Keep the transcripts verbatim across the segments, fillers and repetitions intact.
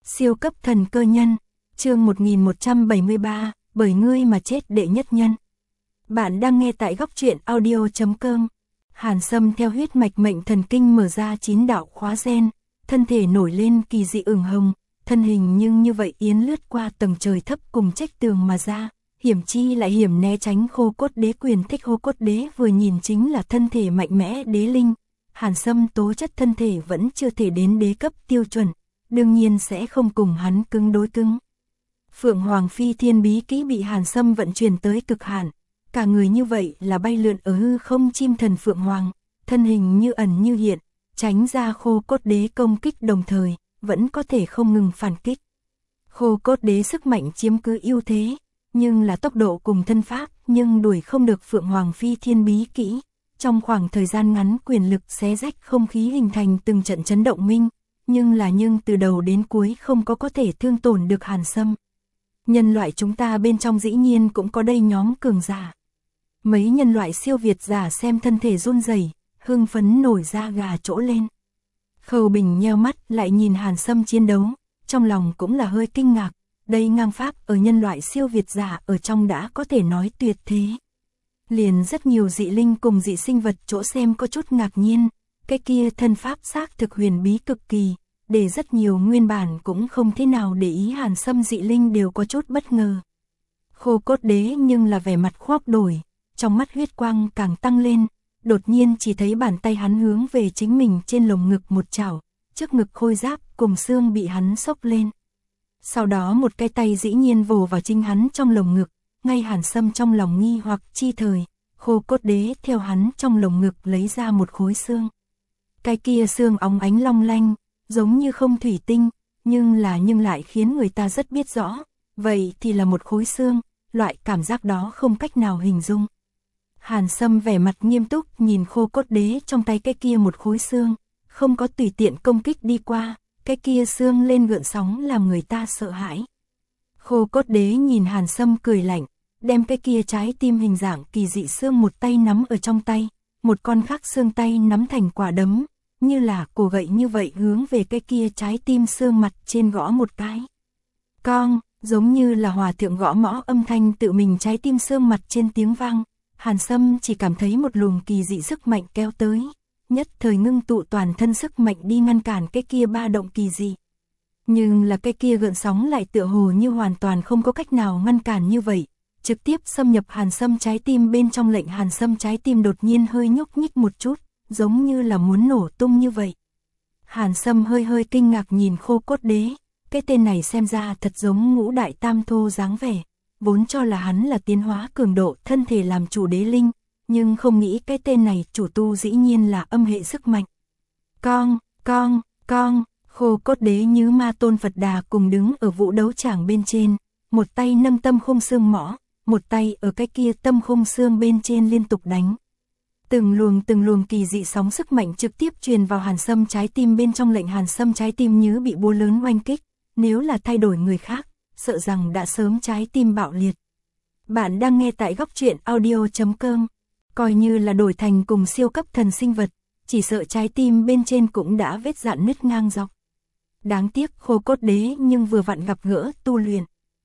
Siêu cấp thần cơ nhân, chương một nghìn một trăm bảy mươi ba, bởi ngươi mà chết đệ nhất nhân. Bạn đang nghe tại góc truyện audio chấm com. Hàn Sâm theo huyết mạch mệnh thần kinh mở ra chín đạo khóa gen, thân thể nổi lên kỳ dị ửng hồng, thân hình nhưng như vậy yến lướt qua tầng trời thấp cùng trách tường mà ra, hiểm chi lại hiểm né tránh Khô Cốt Đế quyền. Thích Khô Cốt Đế vừa nhìn chính là thân thể mạnh mẽ đế linh. Hàn Sâm tố chất thân thể vẫn chưa thể đến đế cấp tiêu chuẩn, đương nhiên sẽ không cùng hắn cứng đối cứng. Phượng Hoàng Phi Thiên bí kỹ bị Hàn Sâm vận chuyển tới cực hạn, cả người như vậy là bay lượn ở hư không chim thần Phượng Hoàng, thân hình như ẩn như hiện, tránh ra Khô Cốt Đế công kích đồng thời, vẫn có thể không ngừng phản kích. Khô Cốt Đế sức mạnh chiếm cứ ưu thế, nhưng là tốc độ cùng thân pháp, nhưng đuổi không được Phượng Hoàng Phi Thiên bí kỹ. Trong khoảng thời gian ngắn quyền lực xé rách không khí hình thành từng trận chấn động minh, nhưng là nhưng từ đầu đến cuối không có có thể thương tổn được Hàn Sâm. Nhân loại chúng ta bên trong dĩ nhiên cũng có đây nhóm cường giả. Mấy nhân loại siêu việt giả xem thân thể run rẩy, hưng phấn nổi da gà trỗ lên. Khâu Bình nheo mắt lại nhìn Hàn Sâm chiến đấu, trong lòng cũng là hơi kinh ngạc, đây ngang pháp ở nhân loại siêu việt giả ở trong đã có thể nói tuyệt thế. Liền rất nhiều dị linh cùng dị sinh vật chỗ xem có chút ngạc nhiên, cái kia thân pháp xác thực huyền bí cực kỳ, để rất nhiều nguyên bản cũng không thế nào để ý Hàn Sâm dị linh đều có chút bất ngờ. Khô Cốt Đế nhưng là vẻ mặt khoác đổi, trong mắt huyết quang càng tăng lên, đột nhiên chỉ thấy bàn tay hắn hướng về chính mình trên lồng ngực một chảo, trước ngực khôi giáp cùng xương bị hắn xốc lên. Sau đó một cái tay dĩ nhiên vồ vào chính hắn trong lồng ngực. Ngay Hàn Sâm trong lòng nghi hoặc chi thời, Khô Cốt Đế theo hắn trong lồng ngực lấy ra một khối xương. Cái kia xương óng ánh long lanh, giống như không thủy tinh, nhưng là nhưng lại khiến người ta rất biết rõ, vậy thì là một khối xương, loại cảm giác đó không cách nào hình dung. Hàn Sâm vẻ mặt nghiêm túc nhìn Khô Cốt Đế trong tay cái kia một khối xương, không có tùy tiện công kích đi qua, cái kia xương lên gợn sóng làm người ta sợ hãi. Khô Cốt Đế nhìn Hàn Sâm cười lạnh, đem cái kia trái tim hình dạng kỳ dị xương một tay nắm ở trong tay, một con khác xương tay nắm thành quả đấm, như là cổ gậy như vậy hướng về cái kia trái tim xương mặt trên gõ một cái. Cong, giống như là hòa thượng gõ mõ âm thanh tự mình trái tim xương mặt trên tiếng vang, Hàn Sâm chỉ cảm thấy một luồng kỳ dị sức mạnh kéo tới, nhất thời ngưng tụ toàn thân sức mạnh đi ngăn cản cái kia ba động kỳ dị. Nhưng là cái kia gợn sóng lại tựa hồ như hoàn toàn không có cách nào ngăn cản như vậy. Trực tiếp xâm nhập Hàn Sâm trái tim bên trong, lệnh Hàn Sâm trái tim đột nhiên hơi nhúc nhích một chút, giống như là muốn nổ tung như vậy. Hàn Sâm hơi hơi kinh ngạc nhìn Khô Cốt Đế, cái tên này xem ra thật giống ngũ đại tam thô dáng vẻ, vốn cho là hắn là tiến hóa cường độ thân thể làm chủ đế linh, nhưng không nghĩ cái tên này chủ tu dĩ nhiên là âm hệ sức mạnh. Cong, cong, cong, Khô Cốt Đế như Ma Tôn Phật Đà cùng đứng ở vũ đấu tràng bên trên, một tay nâng tâm khung xương mõ, một tay ở cái kia tâm khung xương bên trên liên tục đánh. Từng luồng từng luồng kỳ dị sóng sức mạnh trực tiếp truyền vào Hàn Sâm trái tim bên trong, lệnh Hàn Sâm trái tim như bị búa lớn oanh kích, nếu là thay đổi người khác, sợ rằng đã sớm trái tim bạo liệt. Bạn đang nghe tại góc truyện audio chấm com, coi như là đổi thành cùng siêu cấp thần sinh vật, chỉ sợ trái tim bên trên cũng đã vết dạn nứt ngang dọc. Đáng tiếc Khô Cốt Đế nhưng vừa vặn gặp gỡ tu luyện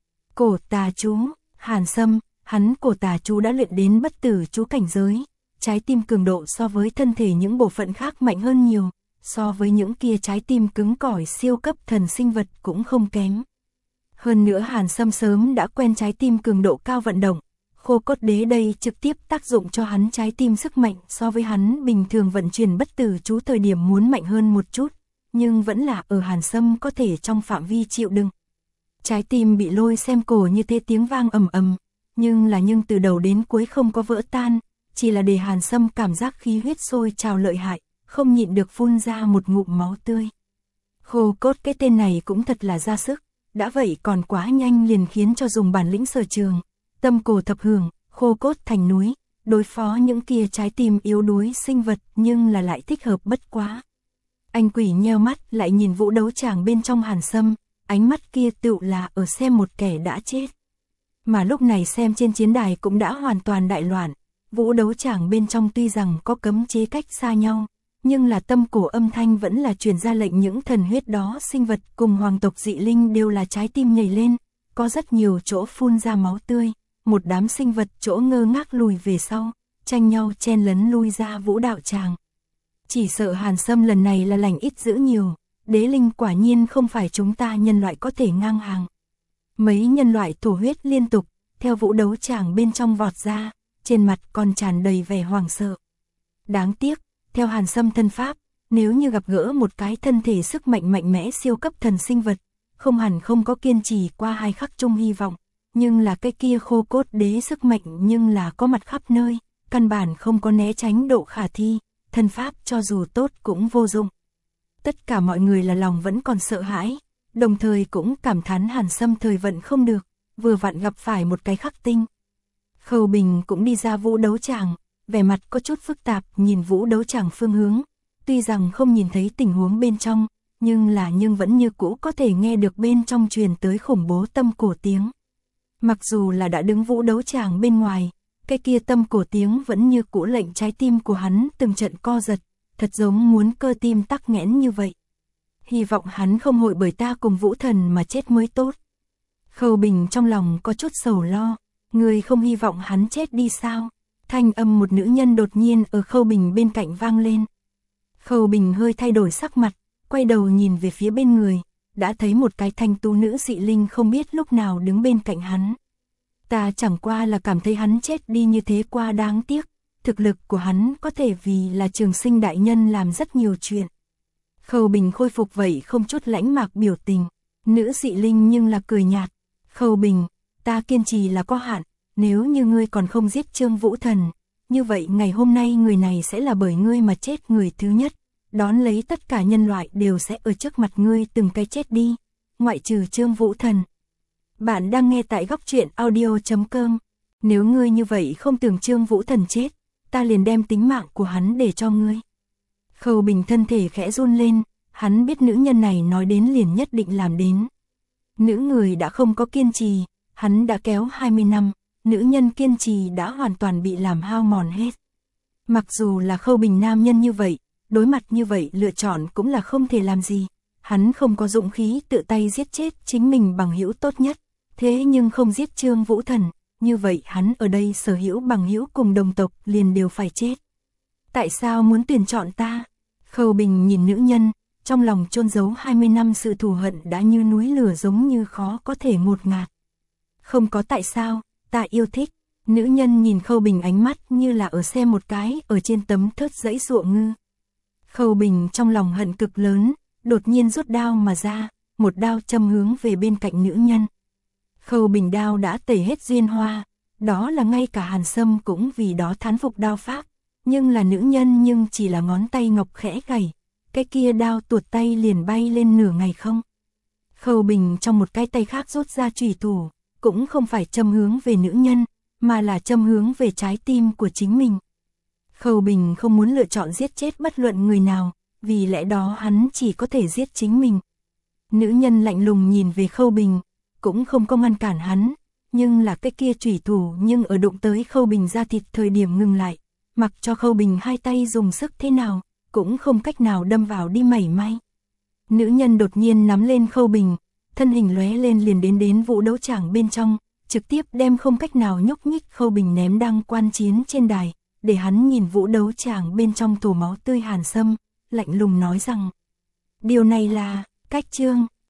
Cổ Tà Chú. Hàn Sâm, hắn Cổ Tà Chú đã luyện đến bất tử chú cảnh giới, trái tim cường độ so với thân thể những bộ phận khác mạnh hơn nhiều, so với những kia trái tim cứng cỏi siêu cấp thần sinh vật cũng không kém. Hơn nữa Hàn Sâm sớm đã quen trái tim cường độ cao vận động, Khô Cốt Đế đây trực tiếp tác dụng cho hắn trái tim sức mạnh so với hắn bình thường vận chuyển bất tử chú thời điểm muốn mạnh hơn một chút, nhưng vẫn là ở Hàn Sâm có thể trong phạm vi chịu đựng. Trái tim bị lôi xem cổ như thế tiếng vang ầm ầm, nhưng là nhưng từ đầu đến cuối không có vỡ tan, chỉ là để Hàn Sâm cảm giác khí huyết sôi trào lợi hại, không nhịn được phun ra một ngụm máu tươi. Khô Cốt cái tên này cũng thật là ra sức, đã vậy còn quá nhanh liền khiến cho dùng bản lĩnh sở trường, tâm cổ thập hưởng, Khô Cốt thành núi, đối phó những kia trái tim yếu đuối sinh vật nhưng là lại thích hợp bất quá. Anh quỷ nheo mắt lại nhìn vũ đấu tràng bên trong Hàn Sâm, ánh mắt kia tựu là ở xem một kẻ đã chết. Mà lúc này xem trên chiến đài cũng đã hoàn toàn đại loạn, vũ đấu tràng bên trong tuy rằng có cấm chế cách xa nhau, nhưng là tâm cổ âm thanh vẫn là truyền ra lệnh những thần huyết đó sinh vật cùng hoàng tộc dị linh đều là trái tim nhảy lên, có rất nhiều chỗ phun ra máu tươi, một đám sinh vật chỗ ngơ ngác lùi về sau, tranh nhau chen lấn lui ra vũ đạo tràng. Chỉ sợ Hàn Sâm lần này là lành ít dữ nhiều, đế linh quả nhiên không phải chúng ta nhân loại có thể ngang hàng. Mấy nhân loại thổ huyết liên tục, theo vũ đấu tràng bên trong vọt ra, trên mặt còn tràn đầy vẻ hoảng sợ. Đáng tiếc, theo Hàn Sâm thân pháp, nếu như gặp gỡ một cái thân thể sức mạnh mạnh mẽ siêu cấp thần sinh vật, không hẳn không có kiên trì qua hai khắc chung hy vọng, nhưng là cái kia khô cốt đế sức mạnh nhưng là có mặt khắp nơi, căn bản không có né tránh độ khả thi, thân pháp cho dù tốt cũng vô dụng. Tất cả mọi người là lòng vẫn còn sợ hãi, đồng thời cũng cảm thán Hàn Sâm thời vận không được, vừa vặn gặp phải một cái khắc tinh. Khâu Bình cũng đi ra vũ đấu tràng, vẻ mặt có chút phức tạp nhìn vũ đấu tràng phương hướng, tuy rằng không nhìn thấy tình huống bên trong, nhưng là nhưng vẫn như cũ có thể nghe được bên trong truyền tới khủng bố tâm cổ tiếng. Mặc dù là đã đứng vũ đấu tràng bên ngoài, cái kia tâm cổ tiếng vẫn như cũ lệnh trái tim của hắn từng trận co giật, thật giống muốn cơ tim tắc nghẽn như vậy. Hy vọng hắn không hội bởi ta cùng Vũ Thần mà chết mới tốt. Khâu Bình trong lòng có chút sầu lo, người không hy vọng hắn chết đi sao? Thanh âm một nữ nhân đột nhiên ở Khâu Bình bên cạnh vang lên. Khâu Bình hơi thay đổi sắc mặt, quay đầu nhìn về phía bên người, đã thấy một cái thanh tú nữ dị linh không biết lúc nào đứng bên cạnh hắn. Ta chẳng qua là cảm thấy hắn chết đi như thế qua đáng tiếc, thực lực của hắn có thể vì là Trường Sinh đại nhân làm rất nhiều chuyện. Khâu Bình khôi phục vậy không chút lãnh mạc biểu tình, nữ dị linh nhưng là cười nhạt. Khâu Bình, ta kiên trì là có hạn, nếu như ngươi còn không giết Trương Vũ Thần, như vậy ngày hôm nay người này sẽ là bởi ngươi mà chết người thứ nhất, đón lấy tất cả nhân loại đều sẽ ở trước mặt ngươi từng cái chết đi, ngoại trừ Trương Vũ Thần. Bạn đang nghe tại góc truyện audio chấm com, nếu ngươi như vậy không tưởng Trương Vũ Thần chết, ta liền đem tính mạng của hắn để cho ngươi. Khâu Bình thân thể khẽ run lên, hắn biết nữ nhân này nói đến liền nhất định làm đến. Nữ người đã không có kiên trì, hắn đã kéo hai mươi năm, nữ nhân kiên trì đã hoàn toàn bị làm hao mòn hết. Mặc dù là Khâu Bình nam nhân như vậy, đối mặt như vậy lựa chọn cũng là không thể làm gì. Hắn không có dũng khí tự tay giết chết chính mình bằng hữu tốt nhất, thế nhưng không giết Trương Vũ Thần, như vậy hắn ở đây sở hữu bằng hữu cùng đồng tộc liền đều phải chết. Tại sao muốn tuyển chọn ta? Khâu Bình nhìn nữ nhân, trong lòng chôn giấu hai mươi năm sự thù hận đã như núi lửa giống như khó có thể ngột ngạt. Không có tại sao, ta yêu thích. Nữ nhân nhìn Khâu Bình ánh mắt như là ở xem một cái ở trên tấm thớt dãy ruộng ngư. Khâu Bình trong lòng hận cực lớn, đột nhiên rút đao mà ra, một đao châm hướng về bên cạnh nữ nhân. Khâu Bình đao đã tẩy hết duyên hoa, đó là ngay cả Hàn Sâm cũng vì đó thán phục đao pháp, nhưng là nữ nhân nhưng chỉ là ngón tay ngọc khẽ gảy, cái kia đao tuột tay liền bay lên nửa ngày không. Khâu Bình trong một cái tay khác rút ra chùy thủ, cũng không phải châm hướng về nữ nhân, mà là châm hướng về trái tim của chính mình. Khâu Bình không muốn lựa chọn giết chết bất luận người nào, vì lẽ đó hắn chỉ có thể giết chính mình. Nữ nhân lạnh lùng nhìn về Khâu Bình, cũng không có ngăn cản hắn, nhưng là cái kia chủy thủ nhưng ở đụng tới Khâu Bình da thịt thời điểm ngừng lại, mặc cho Khâu Bình hai tay dùng sức thế nào, cũng không cách nào đâm vào đi mảy may. Nữ nhân đột nhiên nắm lên Khâu Bình, thân hình lóe lên liền đến đến vũ đấu tràng bên trong, trực tiếp đem không cách nào nhúc nhích Khâu Bình ném đang quan chiến trên đài, để hắn nhìn vũ đấu tràng bên trong thổ máu tươi Hàn Sâm, lạnh lùng nói rằng: điều này là, cách Trương,